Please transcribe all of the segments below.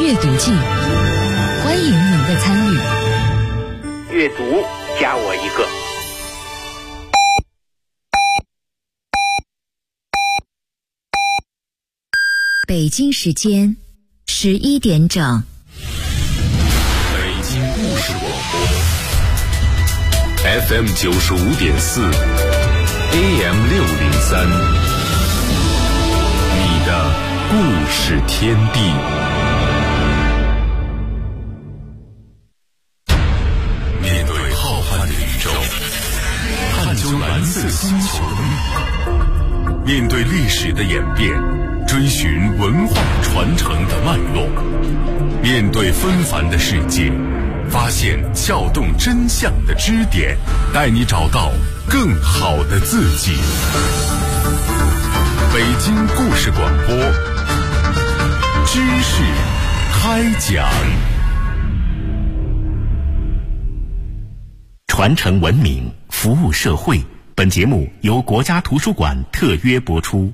阅读季，欢迎您的参与。 阅读加我一个。 北京时间11点整。 北京故事广播 FM 95.4 AM 603，你的故事天地。面对浩瀚的宇宙，探究蓝色星球的秘密，面对历史的演变，追寻文化传承的脉络，面对纷繁的世界，发现撬动真相的支点，带你找到更好的自己。北京故事广播，知识开讲。传承文明，服务社会。本节目由国家图书馆特约播出。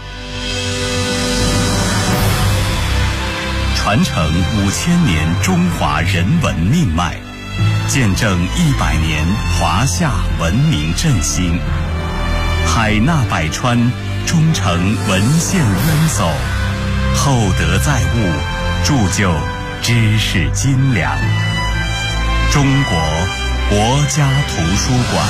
传承5000年中华人文命脉，见证100年华夏文明振兴。海纳百川，忠诚文献渊薮，厚德载物，铸就知识斤两。中国国家图书馆。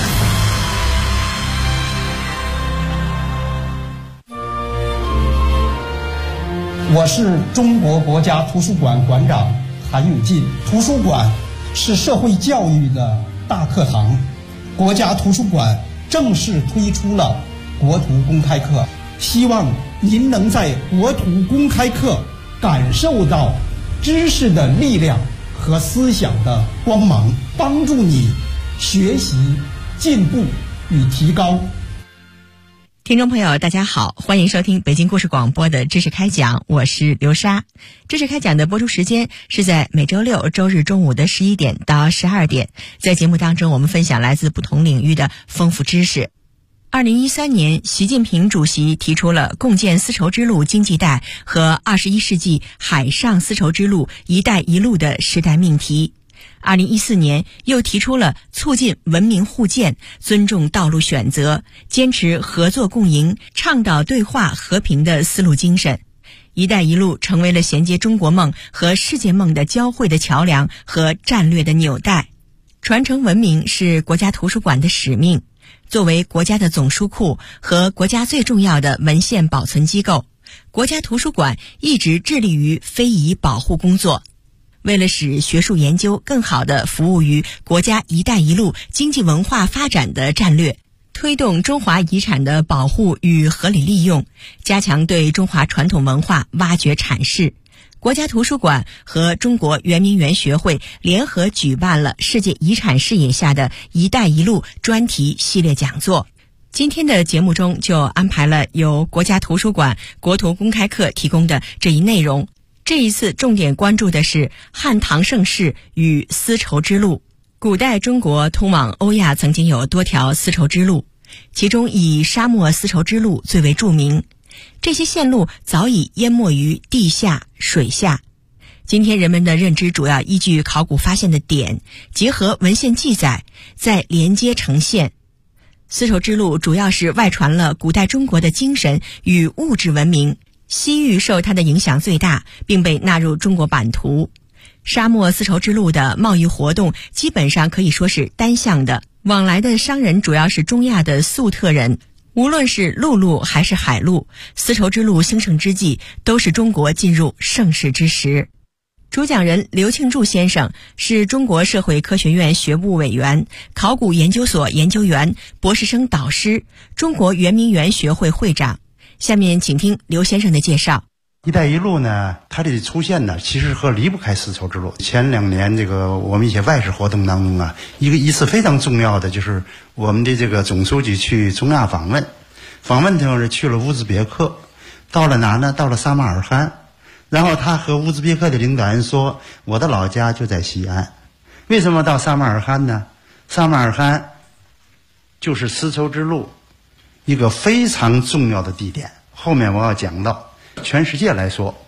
我是中国国家图书馆馆长韩永进。图书馆是社会教育的大课堂，国家图书馆正式推出了国图公开课，希望您能在国图公开课感受到知识的力量和思想的光芒，帮助你学习进步与提高。 听众朋友大家好，欢迎收听北京故事广播的知识开讲，我是刘莎。知识开讲的播出时间是在每周六周日中午的11点到12点，在节目当中我们分享来自不同领域的丰富知识。2013年，习近平主席提出了共建丝绸之路经济带和21世纪海上丝绸之路“一带一路”的时代命题。2014年又提出了促进文明互鉴、尊重道路选择、坚持合作共赢、倡导对话和平的丝路精神。一带一路成为了衔接中国梦和世界梦的交汇的桥梁和战略的纽带。传承文明是国家图书馆的使命。作为国家的总书库和国家最重要的文献保存机构，国家图书馆一直致力于非遗保护工作。为了使学术研究更好地服务于国家“一带一路”经济文化发展的战略，推动中华遗产的保护与合理利用，加强对中华传统文化挖掘阐释，国家图书馆和中国圆明园学会联合举办了世界遗产视野下的“一带一路”专题系列讲座。今天的节目中就安排了由国家图书馆国图公开课提供的这一内容。这一次重点关注的是汉唐盛世与丝绸之路。古代中国通往欧亚曾经有多条丝绸之路，其中以沙漠丝绸之路最为著名。这些线路早已淹没于地下、水下。今天人们的认知主要依据考古发现的点，结合文献记载，再连接呈现。丝绸之路主要是外传了古代中国的精神与物质文明，西域受它的影响最大，并被纳入中国版图。沙漠丝绸之路的贸易活动基本上可以说是单向的，往来的商人主要是中亚的粟特人。无论是陆路还是海路，丝绸之路兴盛之际，都是中国进入盛世之时。主讲人刘庆柱先生是中国社会科学院学部委员、考古研究所研究员、博士生导师，中国圆明园学会会长。下面请听刘先生的介绍。 一带一路呢，它的出现呢，其实和离不开丝绸之路。前2年这个我们一些外事活动当中啊，一次非常重要的就是我们的这个总书记去中亚访问的时候是去了乌兹别克，到了哪呢？到了撒马尔罕。然后他和乌兹别克的领导人说，我的老家就在西安。为什么到撒马尔罕呢？撒马尔罕就是丝绸之路一个非常重要的地点。后面我要讲到，全世界来说，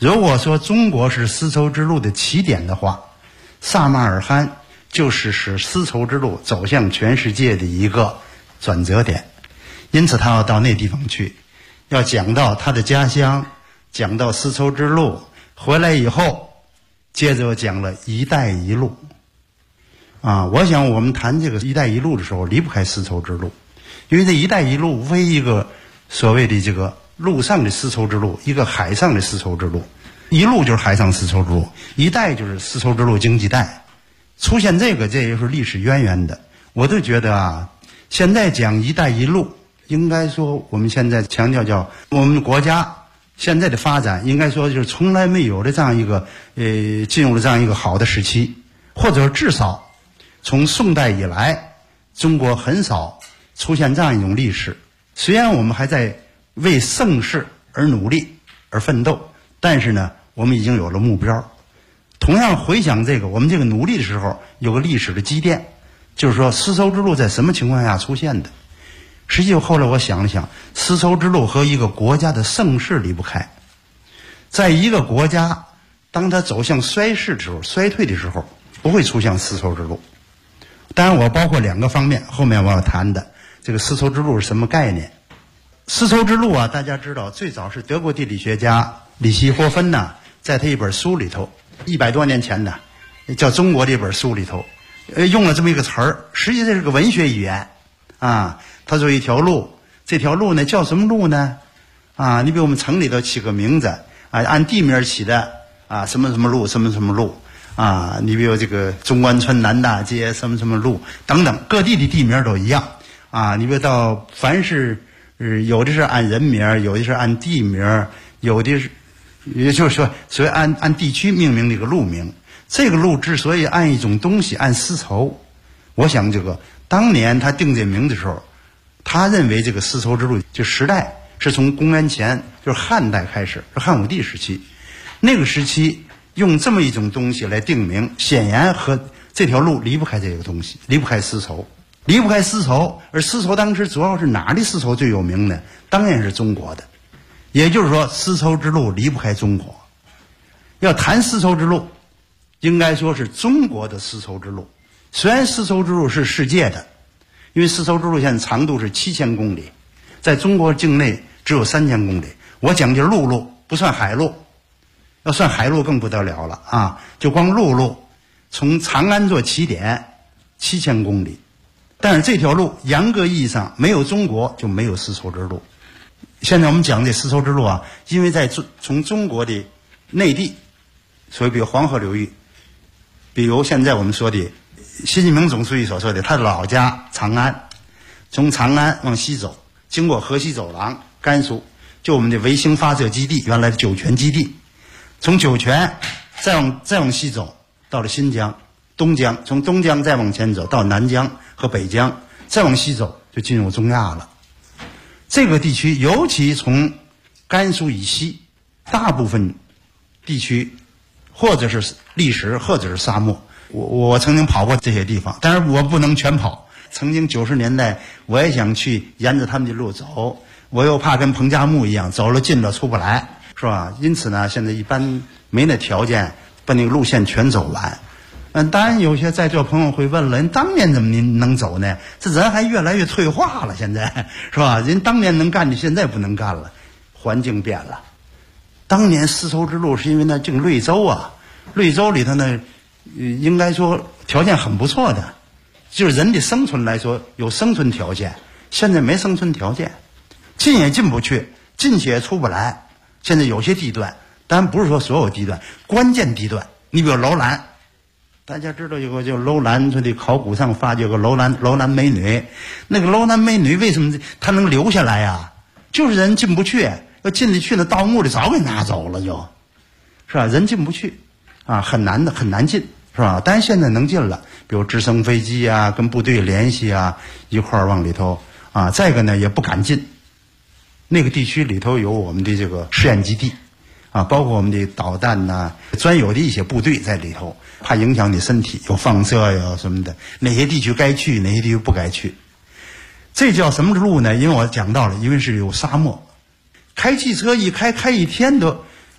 如果说中国是丝绸之路的起点的话，萨马尔罕就是使丝绸之路走向全世界的一个转折点。因此他要到那地方去，要讲到他的家乡，讲到丝绸之路，回来以后接着讲了一带一路。我想我们谈这个一带一路的时候离不开丝绸之路，因为这一带一路无非一个所谓的这个陆上的丝绸之路，一个海上的丝绸之路。一路就是海上丝绸之路，一带就是丝绸之路经济带。出现这也是历史渊源的。我都觉得现在讲一带一路，应该说我们现在强调叫我们国家现在的发展，应该说就是从来没有的这样一个进入了这样一个好的时期，或者至少从宋代以来，中国很少出现这样一种历史。虽然我们还在为盛世而努力而奋斗，但是呢，我们已经有了目标。同样回想我们这个努力的时候，有个历史的积淀，就是说丝绸之路在什么情况下出现的。实际后来我想了想，丝绸之路和一个国家的盛世离不开。在一个国家当它走向衰退的时候，不会出现丝绸之路。当然我包括2个方面，后面我要谈的这个丝绸之路是什么概念。丝绸之路大家知道最早是德国地理学家里希霍芬在他一本书里头，100多年前的叫《中国》的一本书里头用了这么一个词儿，实际这是个文学语言他说一条路，这条路呢叫什么路呢？你比如我们城里头起个名字按地名起的什么什么路，什么什么路你比如这个中关村南大街什么什么路等等，各地的地名都一样你比如到凡是有的是按人名，有的是按地名，有的是也就是说所以按地区命名的一个路名。这个路之所以按一种东西，按丝绸，我想当年他定这名的时候，他认为这个丝绸之路就时代是从公元前就是汉代开始，是汉武帝时期。那个时期用这么一种东西来定名，显然和这条路离不开这个东西，离不开丝绸，离不开丝绸。而丝绸当时主要是哪里丝绸最有名呢？当然是中国的。也就是说丝绸之路离不开中国。要谈丝绸之路，应该说是中国的丝绸之路。虽然丝绸之路是世界的，因为丝绸之路现在长度是7000公里，在中国境内只有3000公里。我讲究陆路，不算海路，要算海路更不得了了就光陆路，从长安做起点7000公里。但是这条路严格意义上没有中国就没有丝绸之路。现在我们讲这丝绸之路因为从中国的内地，所以比如黄河流域，比如现在我们说的习近平总书记所说的他的老家长安，从长安往西走，经过河西走廊，甘肃就我们的卫星发射基地，原来的酒泉基地，从酒泉再往西走到了新疆、东江，从东江再往前走到南疆和北疆，再往西走就进入中亚了。这个地区尤其从甘肃以西，大部分地区或者是砾石或者是沙漠。我曾经跑过这些地方，但是我不能全跑。曾经90年代我也想去沿着他们的路走，我又怕跟彭加木一样走了近了出不来，是吧？因此呢，现在一般没那条件把那个路线全走完。当然有些在座朋友会问了，人当年怎么您能走呢？这人还越来越退化了，现在是吧？人当年能干的现在不能干了，环境变了。当年丝绸之路是因为那这个瑞州瑞州里头呢应该说条件很不错的，就是人的生存来说有生存条件，现在没生存条件，进也进不去，进去也出不来。现在有些地段，当然不是说所有地段，关键地段，你比如楼兰，大家知道有个叫楼兰，它的考古上发掘个楼兰美女，那个楼兰美女为什么她能留下来就是人进不去，要进得去呢，盗墓的早给拿走了是吧？人进不去很难进，是吧？但是现在能进了，比如直升飞机跟部队联系一块儿往里头再一个呢也不敢进。那个地区里头有我们的这个试验基地包括我们的导弹专有的一些部队在里头，怕影响你身体，有放射呀什么的，哪些地区该去，哪些地区不该去。这叫什么路呢？因为我讲到了，因为是有沙漠，开汽车开一天都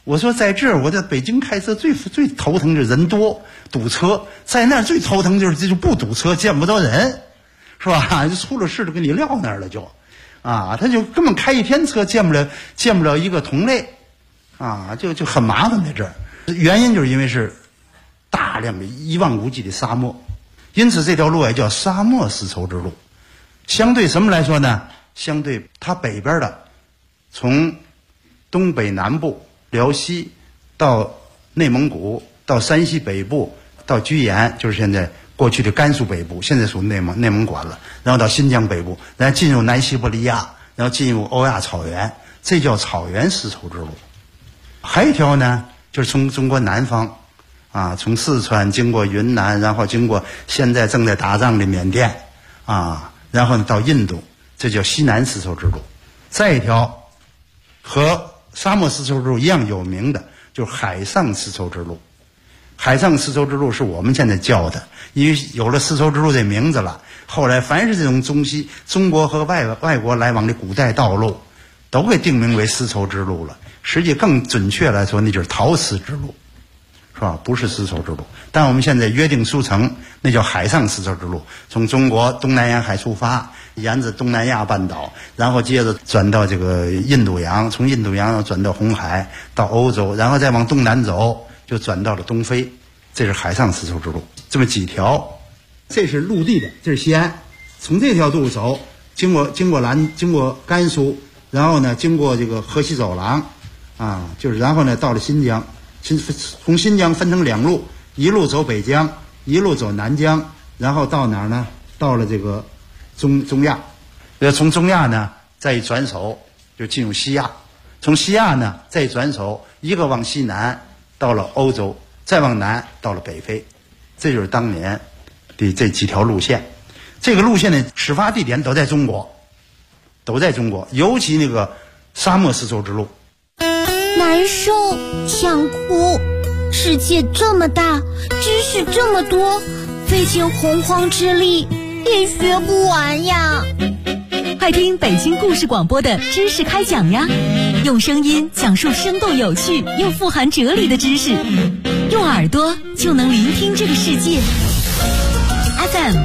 我说在这儿，我在北京开车最头疼就是人多堵车，在那儿最头疼就是这就不堵车，见不着人，是吧？就出了事就给你撂那儿了就，啊，他就根本开一天车见不了一个同类，啊，就很麻烦在这儿。原因就是因为是大量的一望无际的沙漠，因此这条路也叫沙漠丝绸之路。相对什么来说呢？相对它北边的，从东北南部辽西到内蒙古，到山西北部，到居延，就是现在过去的甘肃北部，现在属内蒙管了，然后到新疆北部，然后进入南西伯利亚，然后进入欧亚草原，这叫草原丝绸之路。还有一条呢，就是从中国南方啊，从四川经过云南，然后经过现在正在打仗的缅甸啊，然后到印度，这叫西南丝绸之路。再一条和沙漠丝绸之路一样有名的，就是海上丝绸之路。海上丝绸之路是我们现在叫的，因为有了丝绸之路这名字了，后来凡是这种中国和外国来往的古代道路，都给定名为丝绸之路了。实际更准确来说，那就是陶丝之路，是吧？不是丝绸之路。但我们现在约定俗成，那叫海上丝绸之路，从中国东南沿海出发，沿着东南亚半岛，然后接着转到这个印度洋，从印度洋转到红海，到欧洲，然后再往东南走，就转到了东非。这是海上丝绸之路，这么几条。这是陆地的，这是西安。从这条路走，经过甘肃，然后呢经过这个河西走廊，啊，就是然后呢到了新疆，从新疆分成两路，一路走北疆，一路走南疆，然后到哪儿呢？到了这个中亚，从中亚呢再一转手就进入西亚，从西亚呢再一转手，一个往西南到了欧洲，再往南到了北非。这就是当年的这几条路线。这个路线的始发地点都在中国，尤其那个沙漠丝绸之路。 难受，想哭。世界这么大，知识这么多，费尽洪荒之力也学不完呀。 快听北京故事广播的知识开讲呀，用声音讲述生动有趣又富含哲理的知识，用耳朵就能聆听这个世界。FM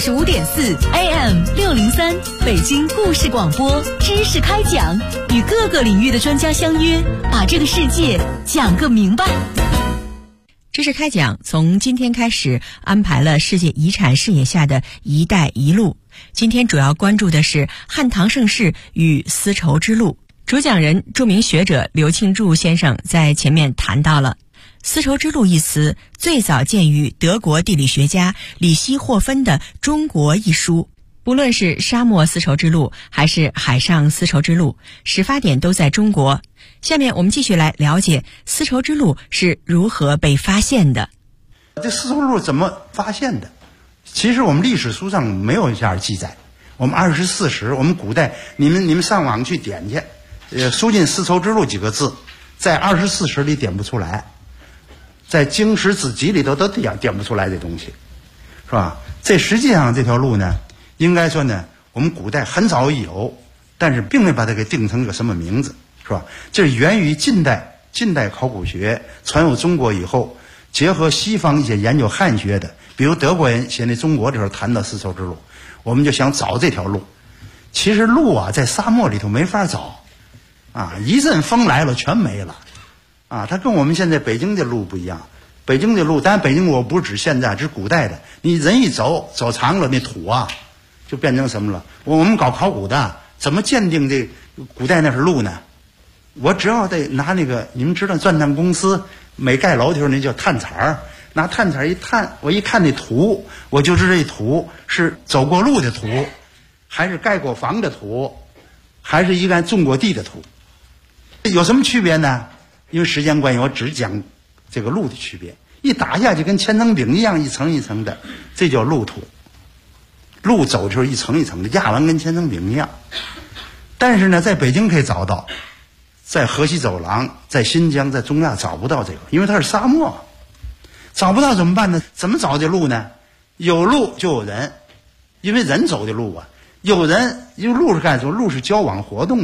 95.4 AM 603，北京故事广播知识开讲，与各个领域的专家相约，把这个世界讲个明白。 知识开讲从今天开始安排了世界遗产视野下的一带一路。今天主要关注的是汉唐盛世与丝绸之路。主讲人著名学者刘庆柱先生在前面谈到了丝绸之路一词最早见于德国地理学家里希霍芬的《中国》一书。不论是沙漠丝绸之路还是海上丝绸之路，始发点都在中国。下面我们继续来了解丝绸之路是如何被发现的。 这丝绸之路怎么发现的？其实我们历史书上没有这样记载。我们24史，我们古代你们上网去点去，输进丝绸之路几个字，在24史里点不出来，在经史子集里头都点不出来这东西，是吧？这实际上这条路呢，应该说呢，我们古代很早有，但是并没把它给定成个什么名字，是吧？这是源于近代考古学传入中国以后，结合西方一些研究汉学的，比如德国人写那中国的时候谈到丝绸之路，我们就想找这条路。其实路啊，在沙漠里头没法找，啊，一阵风来了全没了，啊，它跟我们现在北京的路不一样。北京的路，当然北京我不是指现在，指古代的。你人一走长了，那土啊，就变成什么了？我们搞考古的，怎么鉴定这古代那是路呢？我只要得拿那个，你们知道钻探公司每盖楼的时候那叫探铲儿，拿探铲一探，我一看那土，我就知道这土是走过路的土，还是盖过房的土，还是一个种过地的土。有什么区别呢？因为时间关系，我只讲这个路的区别。一打下去跟千层饼一样，一层一层的，这叫路土。路走就是一层一层的，压完跟千层饼一样。但是呢，在北京可以找到，在河西走廊，在新疆，在中亚找不到这个，因为它是沙漠。找不到怎么办呢？怎么找这路呢？有路就有人，因为人走的路啊，有人，因为路是干什么？路是交往活动的。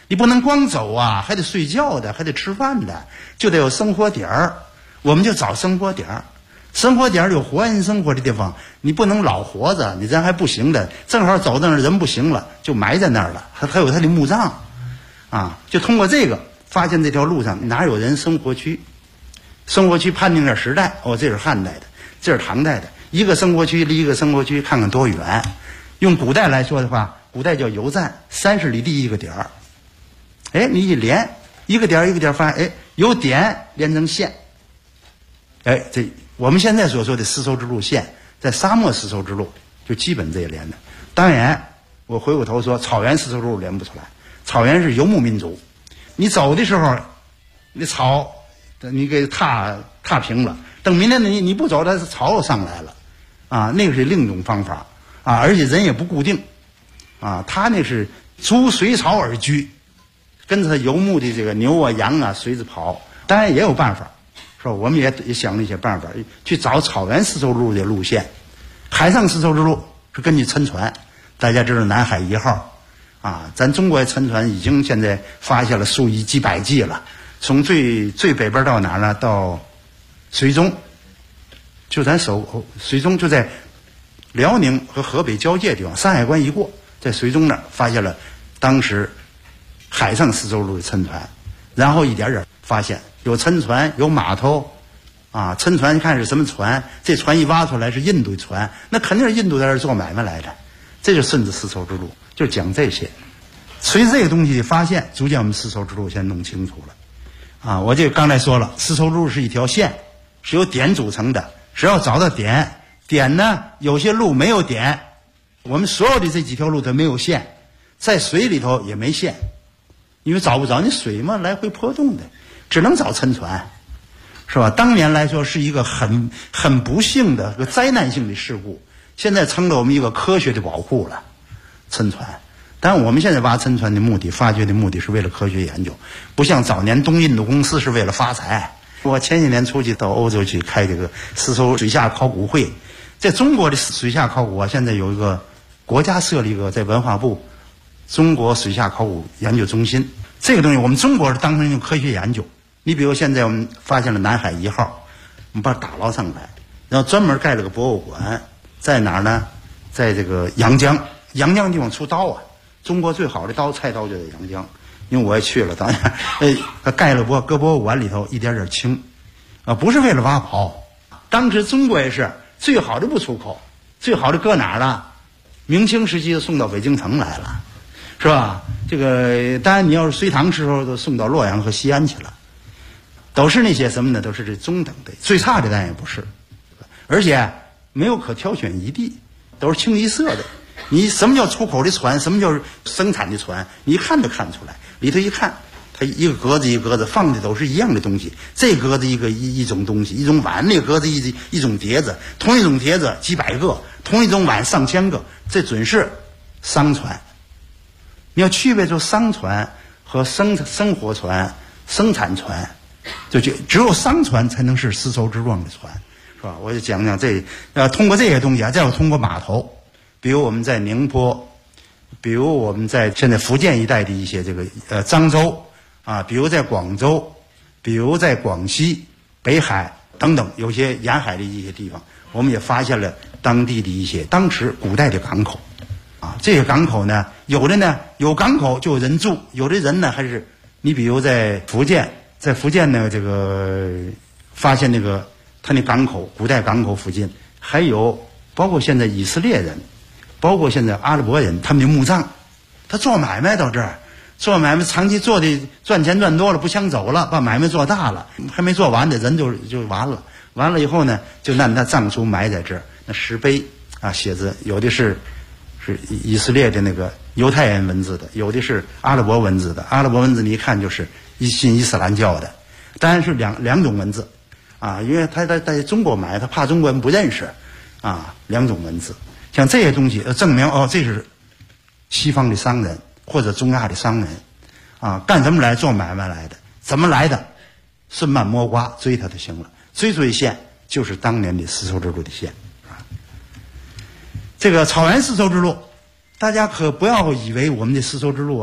你不能光走啊，还得睡觉的，还得吃饭的，就得有生活点儿。我们就找生活点儿，生活点儿有活人生活的地方，你不能老活着，你人还不行的，正好走到那儿人不行了，就埋在那儿了。还有他的墓葬，啊，就通过这个发现这条路上哪有人生活区，生活区判定点时代，哦，这是汉代的，这是唐代的，一个生活区离一个生活区看看多远。用古代来说的话，古代叫游站，30里地一个点儿。哎，你一连一个点儿一个点儿发现，哎，由点连成线。哎，这我们现在所说的丝绸之路线，在沙漠丝绸之路就基本这一连的。当然，我回过头说，草原丝绸之路连不出来。草原是游牧民族，你走的时候，那草你给踏平了，等明天你不走，它草又上来了，啊，那个是另一种方法啊，而且人也不固定，啊，他那是逐水草而居，跟着游牧的这个牛啊羊啊随着跑，当然也有办法。是吧？我们也想了一些办法，去找草原丝绸之路的路线。海上丝绸之路是根据沉船，大家知道南海1号，啊，咱中国沉船已经现在发现了数以几百计了。从最北边到哪儿呢？到绥中，就咱绥中就在辽宁和河北交界地方，山海关一过，在绥中那儿发现了当时海上丝绸之路的沉船，然后一点点发现。有沉船，有码头，啊，沉船一看是什么船，这船一挖出来是印度的船，那肯定是印度在这儿做买卖来的，这就顺着丝绸之路，就讲这些。随着这个东西的发现，逐渐我们丝绸之路先弄清楚了，啊，我就刚才说了，丝绸之路是一条线，是由点组成的，只要找到点呢，有些路没有点，我们所有的这几条路都没有线，在水里头也没线，因为找不着，你水嘛来回波动的。只能找沉船，是吧？当年来说是一个很不幸的、个灾难性的事故，现在成了我们一个科学的保护了，沉船。但我们现在挖沉船的目的、发掘的目的是为了科学研究，不像早年东印度公司是为了发财。我前些年出去到欧洲去开这个丝绸水下考古会，在中国的水下考古啊，现在有一个国家设立一个在文化部中国水下考古研究中心，这个东西我们中国是当成一种科学研究。你比如现在我们发现了南海1号，我们把它打捞上来，然后专门盖了个博物馆，在哪儿呢？在这个阳江地方出刀啊，中国最好的刀菜刀就在阳江，因为我也去了，当然，他盖了搁博物馆里头一点点清，啊，不是为了挖宝。当时中国也是最好的不出口，最好的搁哪儿了？明清时期送到北京城来了，是吧？这个当然你要是隋唐时候都送到洛阳和西安去了。都是那些什么呢？都是这中等的，最差的当然也不是，而且没有可挑选遗地，都是清一色的。你什么叫出口的船，什么叫生产的船，你一看就看出来。里头一看，它一个格子一个格子放的都是一样的东西，这格子一种东西，一种碗，那格子一种碟子，同一种碟子几百个，同一种碗上千个，这准是商船。你要区别出商船和生活船、生产船。就只有商船才能是丝绸之路上的船，是吧？我就讲讲这通过这些东西啊，再有通过码头，比如我们在宁波，比如我们在现在福建一带的一些这个漳州啊，比如在广州，比如在广西、北海等等，有些沿海的一些地方，我们也发现了当地的一些当时古代的港口啊。这些港口呢，有的呢有港口就有人住，有的人呢还是你比如在福建呢，这个发现那个他那港口，古代港口附近还有包括现在以色列人，包括现在阿拉伯人，他们的墓葬，他做买卖到这儿，做买卖长期做的赚钱赚多了，不想走了，把买卖做大了，还没做完的人就完了。完了以后呢，就让他葬书埋在这儿，那石碑啊写着，有的是以色列的那个犹太人文字的，有的是阿拉伯文字的。阿拉伯文字你一看就是信伊斯兰教的，当然是两种文字啊，因为他在中国买，他怕中国人不认识啊，两种文字。像这些东西证明这是西方的商人或者中亚的商人啊，干什么来？做买卖来的。怎么来的？顺蔓摸瓜追他就行了，追线就是当年的丝绸之路的线啊。这个草原丝绸之路，大家可不要以为我们的丝绸之路啊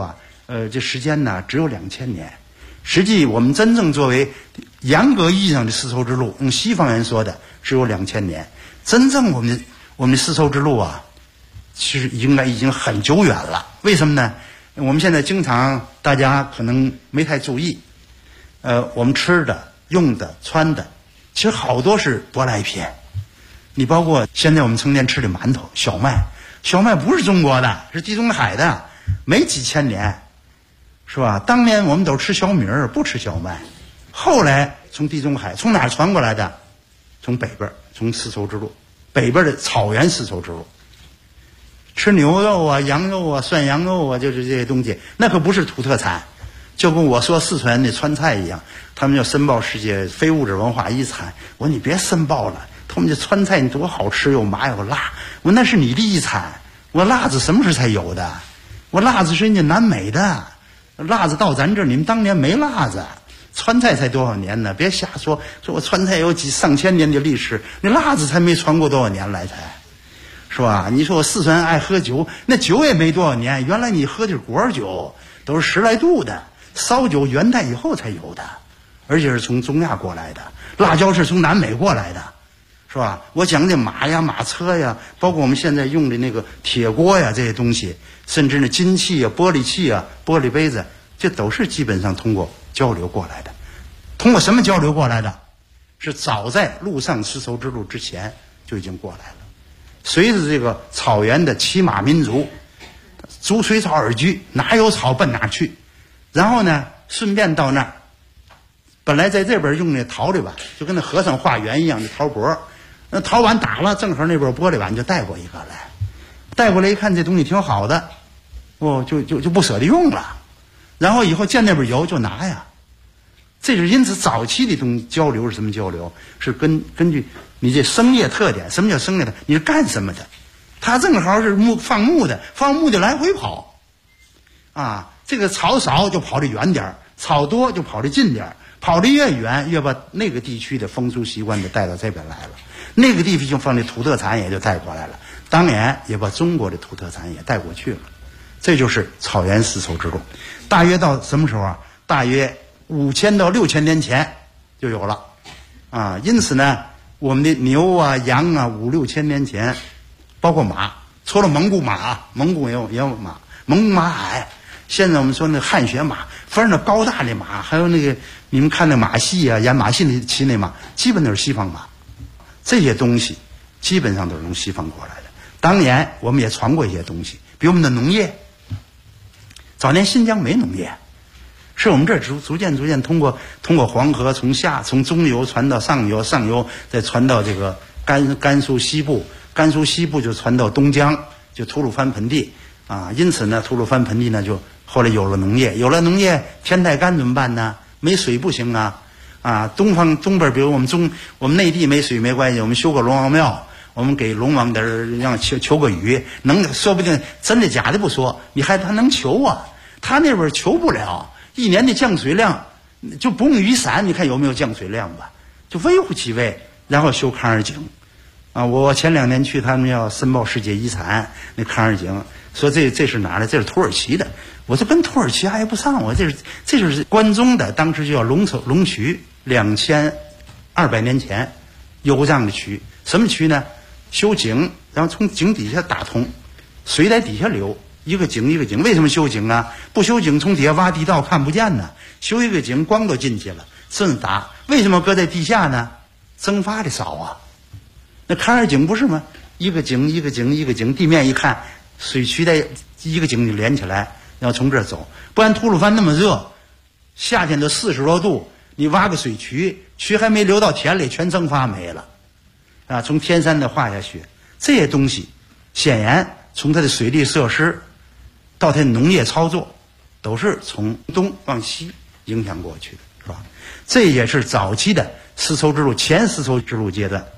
这时间呢只有2000年。实际我们真正作为严格意义上的丝绸之路，用西方人说的只有2000年。真正我们的丝绸之路啊，其实已经很久远了。为什么呢？我们现在经常大家可能没太注意，我们吃的、用的、穿的，其实好多是舶来品。你包括现在我们成天吃的馒头、小麦不是中国的，是地中海的，没几千年。是吧？当年我们都吃小米儿，不吃小麦。后来从地中海，从哪儿传过来的？从北边，从丝绸之路，北边的草原丝绸之路。吃牛肉啊、羊肉啊、涮羊肉啊，就是这些东西，那可不是土特产。就跟我说四川的川菜一样，他们要申报世界非物质文化遗产。我说你别申报了，他们这川菜你多好吃，又麻又辣。我说那是你的遗产。我说辣子什么时候才有的？我说辣子是人家南美的。辣子到咱这儿，你们当年没辣子，川菜才多少年呢？别瞎说，说我川菜有上千年的历史，那辣子才没传过多少年来才，是吧？你说我四川爱喝酒，那酒也没多少年，原来你喝的是果酒，都是10来度的，烧酒元代以后才有的，而且是从中亚过来的，辣椒是从南美过来的，是吧？我讲的马呀、马车呀，包括我们现在用的那个铁锅呀，这些东西。甚至呢，金器啊、玻璃器啊、玻璃杯子，这都是基本上通过交流过来的。通过什么交流过来的？是早在陆上丝绸之路之前就已经过来了。随着这个草原的骑马民族，逐水草而居，哪有草奔哪去。然后呢，顺便到那儿，本来在这边用那陶的碗，就跟那和尚化缘一样的陶钵，那陶碗打了，正好那边玻璃碗就带过一个来。带过来一看，这东西挺好的，就不舍得用了，然后以后见那边有就拿呀。这是因此早期的东西交流是什么交流？是根据你这生业特点。什么叫生业的？你是干什么的？他正好是放牧的来回跑，啊，这个草少就跑得远点，草多就跑得近点，跑得越远越把那个地区的风俗习惯就带到这边来了，那个地方的土特产也就带过来了。当然也把中国的土特产也带过去了，这就是草原丝绸之路。大约到什么时候啊？大约5000到6000年前就有了啊。因此呢，我们的牛啊、羊啊，5、6千年前，包括马，除了蒙古马，蒙古也有马，蒙古马矮。现在我们说那汗血马，反正那高大的马，还有那个你们看那马戏啊，演马戏那骑那马，基本都是西方马。这些东西基本上都是从西方过来的。当年我们也传过一些东西，比如我们的农业。早年新疆没农业，是我们这儿逐渐通过黄河从中游传到上游，上游再传到这个甘肃西部，甘肃西部就传到东江，就吐鲁番盆地啊。因此呢，吐鲁番盆地呢就后来有了农业，天太干怎么办呢？没水不行啊！啊，东边比如我们内地没水没关系，我们修个龙王庙。我们给龙王的让求个雨，说不定真的假的不说，他能求啊？他那边求不了，一年的降水量就不用雨伞，你看有没有降水量吧？就微乎其微，然后修康尔井啊！我前2年去他们要申报世界遗产，那康尔井说这是哪的？这是土耳其的。我说跟土耳其挨不上，我这就是关中的，当时就叫龙渠，2200年前有过这样的渠，什么渠呢？修井，然后从井底下打通，水在底下流，一个井一个井。为什么修井啊？不修井从底下挖地道看不见呢，修一个井光都进去了，这么打。为什么搁在地下呢？蒸发的少啊。那康尔井不是吗？一个井一个井一个井，地面一看，水渠在一个井就连起来，然后从这儿走。不然吐鲁番那么热，夏天都40多度，你挖个水渠，渠还没流到田里，全蒸发没了。啊，从天山的化下雪，这些东西显然从它的水利设施到它的农业操作，都是从东往西影响过去的，是吧？这也是早期的丝绸之路前丝绸之路阶段。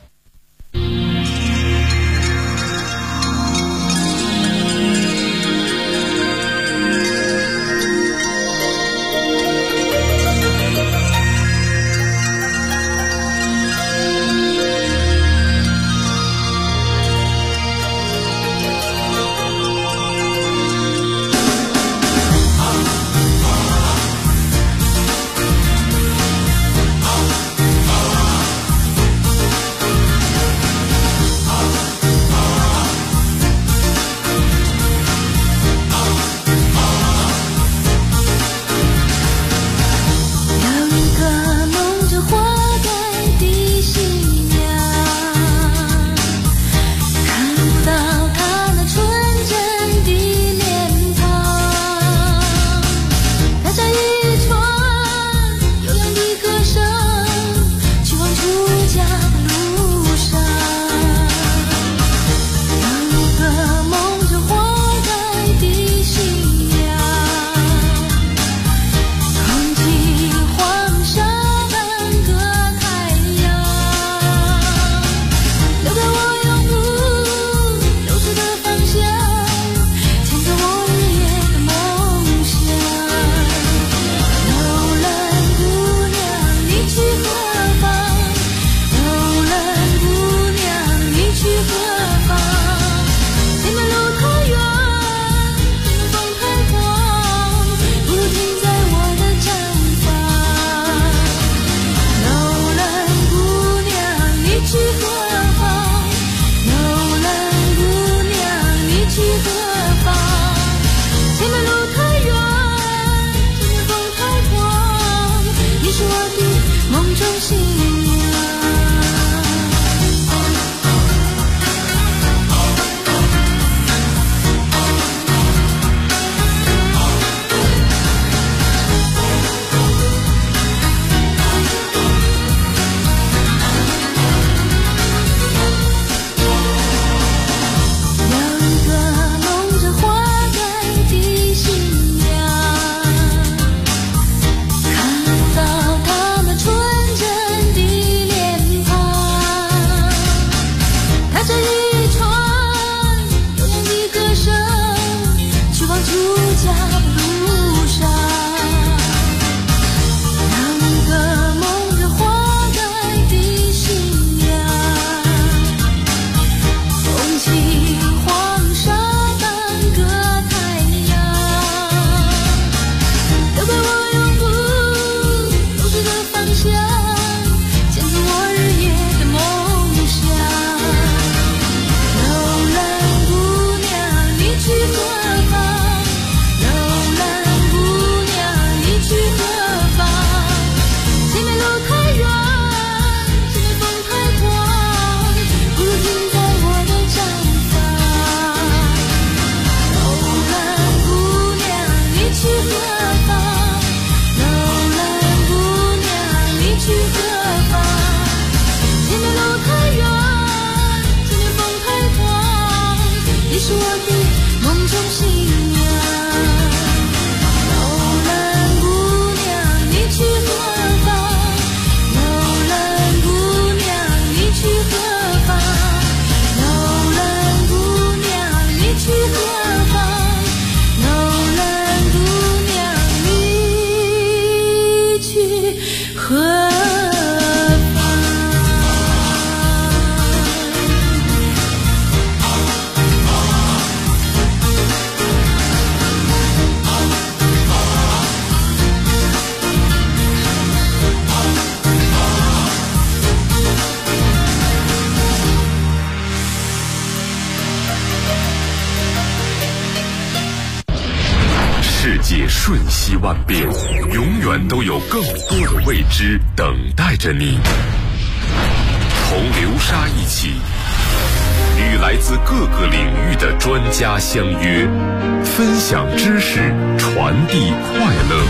界瞬息万变，永远都有更多的未知等待着你。同流沙一起，与来自各个领域的专家相约，分享知识，传递快乐。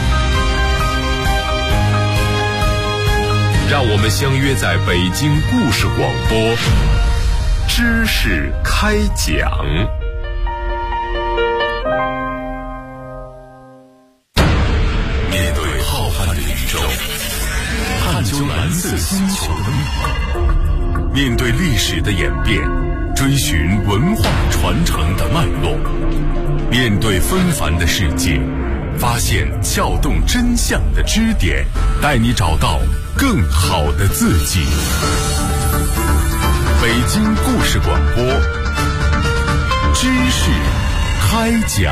让我们相约在北京故事广播，知识开讲。面对浩瀚的宇宙，探究蓝色星球的秘密，面对历史的演变，追寻文化传承的脉络，面对纷繁的世界，发现撬动真相的支点，带你找到更好的自己。北京故事广播，知识开讲。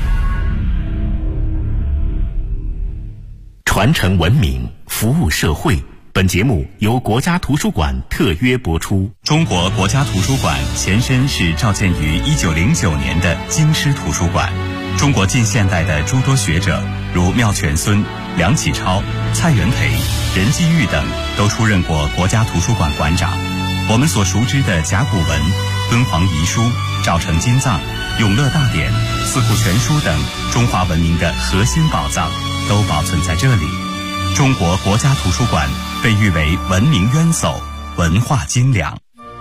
传承文明，服务社会。本节目由国家图书馆特约播出。中国国家图书馆前身是召建于1909年的京师图书馆。中国近现代的诸多学者，如妙泉孙、梁启超、蔡元培、任继玉等，都出任过国家图书馆馆长。我们所熟知的甲骨文、敦煌遗书、赵城金藏、永乐大典、四库全书等中华文明的核心宝藏，都保存在这里。中国国家图书馆被誉为文明渊薮、文化精良。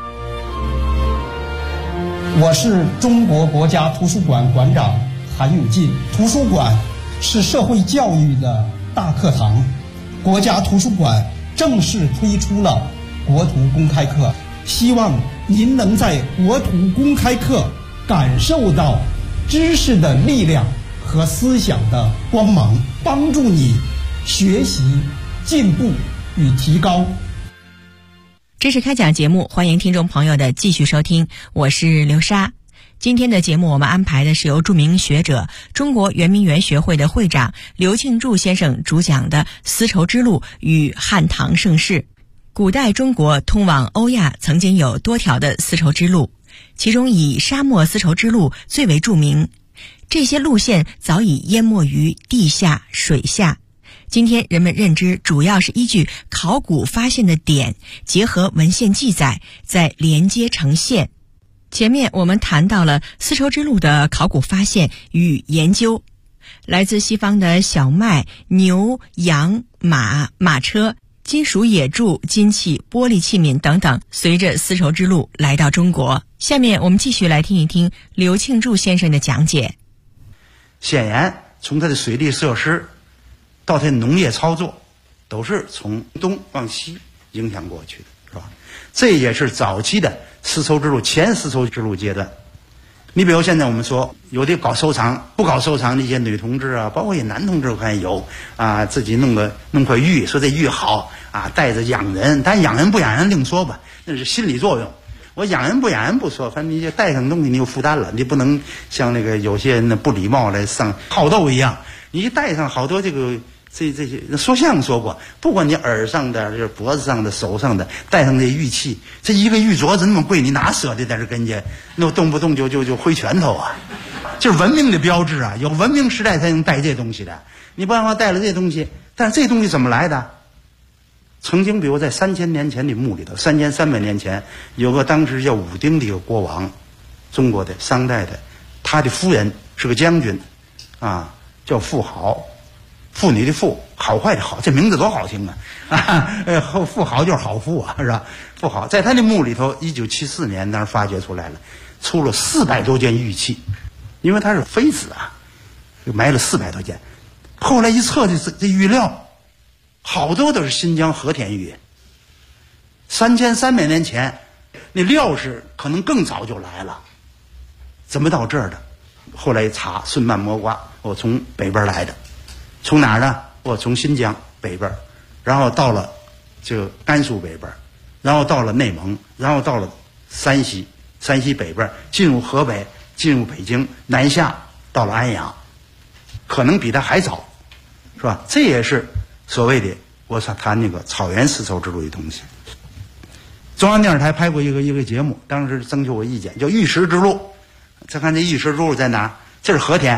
我是中国国家图书馆馆长韩永进。图书馆是社会教育的大课堂，国家图书馆正式推出了国图公开课，希望您能在国图公开课感受到知识的力量和思想的光芒，帮助你学习、进步与提高。 知识开讲节目，欢迎听众朋友的继续收听，我是刘莎。今天的节目我们安排的是由著名学者、中国圆明园学会的会长刘庆柱先生主讲的丝绸之路与汉唐盛世。古代中国通往欧亚曾经有多条的丝绸之路，其中以沙漠丝绸之路最为著名。这些路线早已淹没于地下、水下。今天人们认知主要是依据考古发现的点，结合文献记载，再连接成线。前面我们谈到了丝绸之路的考古发现与研究，来自西方的小麦、牛、羊、马、马车、金属冶铸、金器、玻璃器皿等等，随着丝绸之路来到中国。下面我们继续来听一听刘庆柱先生的讲解。 显然从它的水利设施到它的农业操作，都是从东往西影响过去的，是吧？这也是早期的丝绸之路、前丝绸之路阶段。你比如现在我们说有的搞收藏，不搞收藏的一些女同志啊，包括一些男同志，我看有啊，自己弄块玉，说这玉好啊，带着养人，但养人不养人另说吧，那是心理作用。我养人不养人不说，反正你就带上东西你有负担了，你不能像那个有些人的不礼貌来上好斗一样，你一带上好多这些说相声说过，不管你耳上的、就是脖子上的、手上的，带上这玉器，这一个玉镯子那么贵，你哪舍得在这跟前，那动不动就挥拳头啊！就是文明的标志啊，有文明时代才能带这东西的，你不然的话带了这东西，但是这东西怎么来的？曾经比如在3000年前的墓里头，3300年前有个当时叫武丁的一个国王，中国的商代的，他的夫人是个将军啊，叫妇好，妇女的妇，好坏的好，这名字多好听啊！妇好就是好妇啊，是吧？妇好在他的墓里头，1974年那儿发掘出来了，出了400多件玉器，因为他是妃子啊，就埋了400多件。后来一测这玉料，好多都是新疆和田玉。3300年前，那料是可能更早就来了，怎么到这儿的？后来一查，顺蔓摸瓜，我从北边来的。从哪儿呢？我从新疆北边，然后到了这个甘肃北边，然后到了内蒙，然后到了山西北边，进入河北，进入北京，南下到了安阳，可能比他还早，是吧？这也是所谓的我谈那个草原丝绸之路的东西。中央电视台拍过一个节目，当时征求我意见，叫玉石之路。再看这玉石之路在哪？这是和田，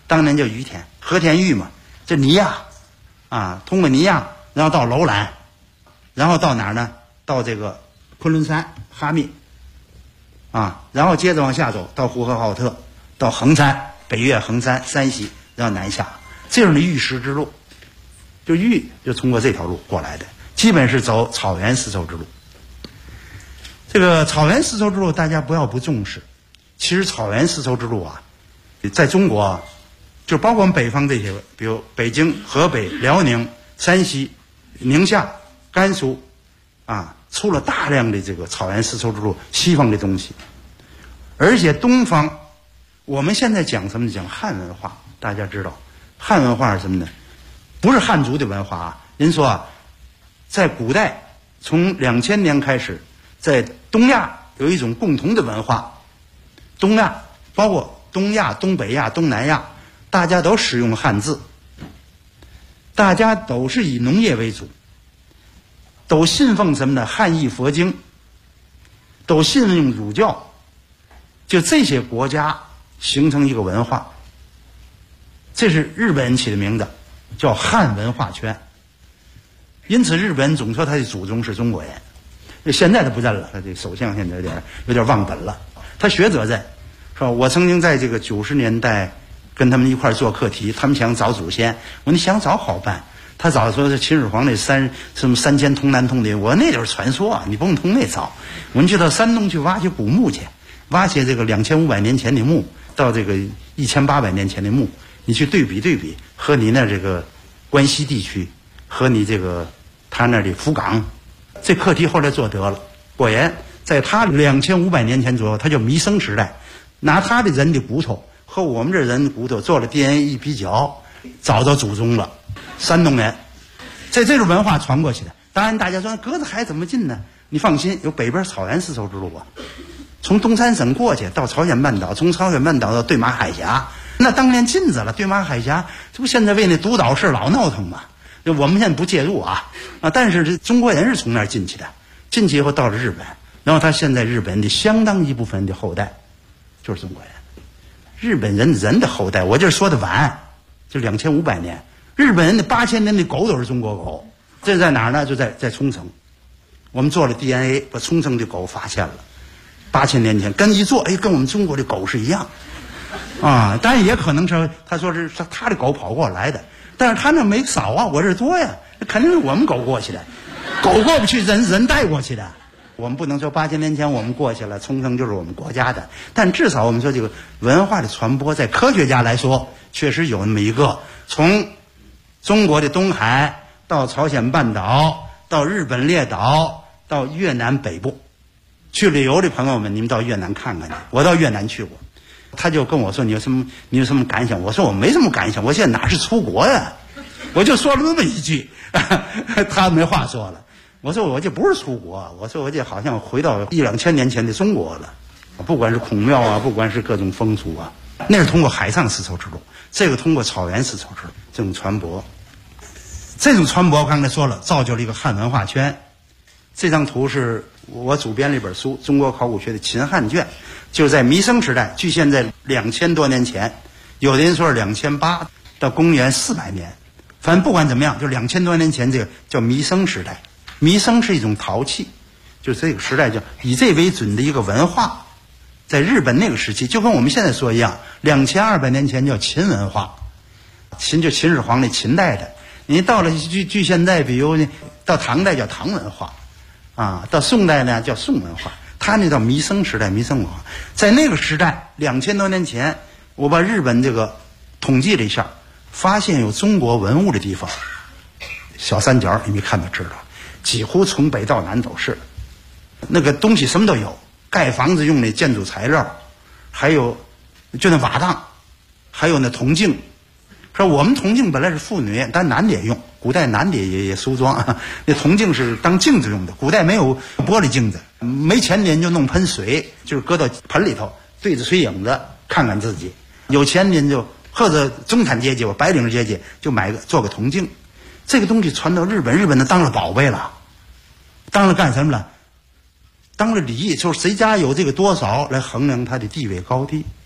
当年叫于田，和田玉嘛，这尼亚啊，通过尼亚，然后到楼兰，然后到哪儿呢？到这个昆仑山哈密啊，然后接着往下走到呼和浩特，到衡山，北越衡山，山西，然后南下，这样的玉石之路，就玉就通过这条路过来的，基本是走草原丝绸之路。这个草原丝绸之路大家不要不重视，其实草原丝绸之路啊，在中国啊，就包括我们北方这些，比如北京、河北、辽宁、山西、宁夏、甘肃啊，出了大量的这个草原丝绸之路西方的东西。而且东方我们现在讲什么？讲汉文化，大家知道汉文化是什么呢？不是汉族的文化啊。人说啊，在古代从2000年开始，在东亚有一种共同的文化。东亚包括东亚、东北亚、东南亚，大家都使用汉字，大家都是以农业为主，都信奉什么呢？汉译佛经，都信奉儒教。就这些国家形成一个文化，这是日本人起的名字，叫汉文化圈。因此日本人总说他的祖宗是中国人，现在他不认了，他这首相现在有点忘本了。他学者认，是吧？我曾经在这个90年代跟他们一块做课题，他们想找祖先，我说你想找好办，他找说是秦始皇那什么3000通南通的，我说那就是传说啊，你不用通那找，我们就到山东去挖掘古墓去，挖掘这个2500年前的墓，到这个1800年前的墓，你去对比和你那这个关西地区和你这个他那里福冈，这课题后来做得了，果然在他2500年前左右，他叫弥生时代，拿他的人的骨头和我们这人的骨头做了 DNA 一比较，找到祖宗了，山东人。这种文化传过去的。当然大家说隔着海怎么进呢？你放心，有北边草原丝绸之路啊，从东三省过去到朝鲜半岛，从朝鲜半岛到对马海峡，那当年禁止了。对马海峡这不现在为那独岛市老闹腾吗？我们现在不介入啊，但是中国人是从那儿进去的，进去以后到了日本，然后他现在日本的相当一部分的后代就是中国人，日本人的后代，我这说的晚，就2500年，日本人的8000年的狗都是中国狗。这在哪儿呢？就在冲绳，我们做了 DNA， 把冲绳的狗发现了，8000年前跟一做，哎，跟我们中国的狗是一样啊。当然也可能是他说是他的狗跑过来的，但是他那没少啊，我这多呀，肯定是我们狗过去的，狗过不去，人带过去的。我们不能说8000年前我们过去了，冲绳就是我们国家的，但至少我们说这个文化的传播，在科学家来说，确实有那么一个，从中国的东海到朝鲜半岛，到日本列岛，到越南北部。去旅游的朋友们，你们到越南看看去，我到越南去过。他就跟我说你有什么感想？我说我没什么感想，我现在哪是出国呀？我就说了那么一句，他没话说了。我说我这不是出国，我说我这好像回到1-2000年前的中国了，不管是孔庙啊，不管是各种风俗啊，那是通过海上丝绸之路，这个通过草原丝绸之路，这种传播，我刚才说了，造就了一个汉文化圈。这张图是我主编了一本书《中国考古学的秦汉卷》，就是在弥生时代，距现在2000多年前，有的人说是2800到公元400年，反正不管怎么样，就2000多年前，这个叫弥生时代。弥生是一种陶器，就是这个时代叫以这为准的一个文化，在日本那个时期，就跟我们现在说一样，2200年前叫秦文化，秦就秦始皇那秦代的。你到了距现在，比如到唐代叫唐文化，啊，到宋代呢叫宋文化，他那叫弥生时代，弥生文化。在那个时代2000多年前，我把日本这个统计了一下，发现有中国文物的地方，小三角你一看就知道。几乎从北到南都是，那个东西什么都有，盖房子用的建筑材料，还有就那瓦当，还有那铜镜。说我们铜镜本来是妇女，但男的也用，古代男的也梳妆，那铜镜是当镜子用的。古代没有玻璃镜子，没钱的人就弄喷水，就是搁到盆里头对着水影子看看自己。有钱的人就或者中产阶级吧，白领阶级就做个铜镜。这个东西传到日本，日本的当了宝贝了，当了干什么了？当了礼仪，就是谁家有这个多少来衡量他的地位高低。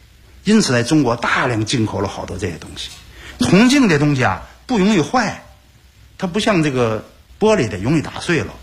因此在中国大量进口了好多这些东西。铜镜的东西啊不容易坏，它不像这个玻璃的容易打碎了。